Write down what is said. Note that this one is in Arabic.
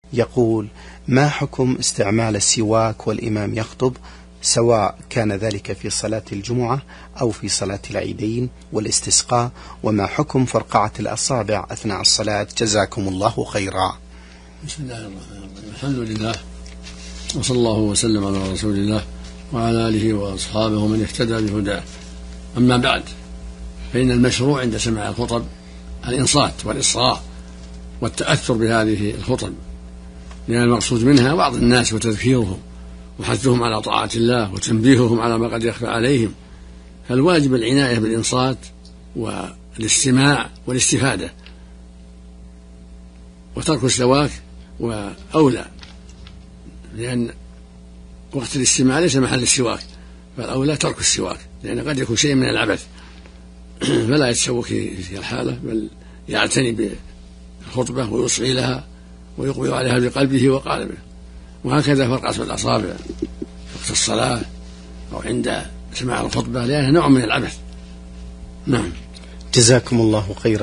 يقول: ما حكم استعمال السواك والإمام يخطب، سواء كان ذلك في صلاة الجمعة أو في صلاة العيدين والاستسقاء، وما حكم فرقعة الأصابع أثناء الصلاة؟ جزاكم الله خيرا. بسم الله الرحمن الرحيم. الحمد لله، وصلى الله وسلم على رسول الله وعلى آله وأصحابه ومن اهتدى بهداه. أما بعد، فإن المشروع عند سماع الخطب الإنصات والإصغاء والتأثر بهذه الخطب، لأن المقصود منها وعظ الناس وتذكيرهم وحثهم على طاعة الله وتنبيههم على ما قد يخفى عليهم، فالواجب العناية بالإنصات والاستماع والاستفادة، وترك السواك وأولى، لأن وقت الاستماع ليس محل السواك، فالأولى ترك السواك، لأن قد يكون شيء من العبث فلا يتسوك في الحالة، بل يعتني بالخطبة ويصغي لها ويقبل عليها بقلبه وقالبه. وهكذا فرقعة الأصابع وقت الصلاة أو عند سماع الخطبة، لأنها نوع من العبث. نعم. جزاكم الله خيرا.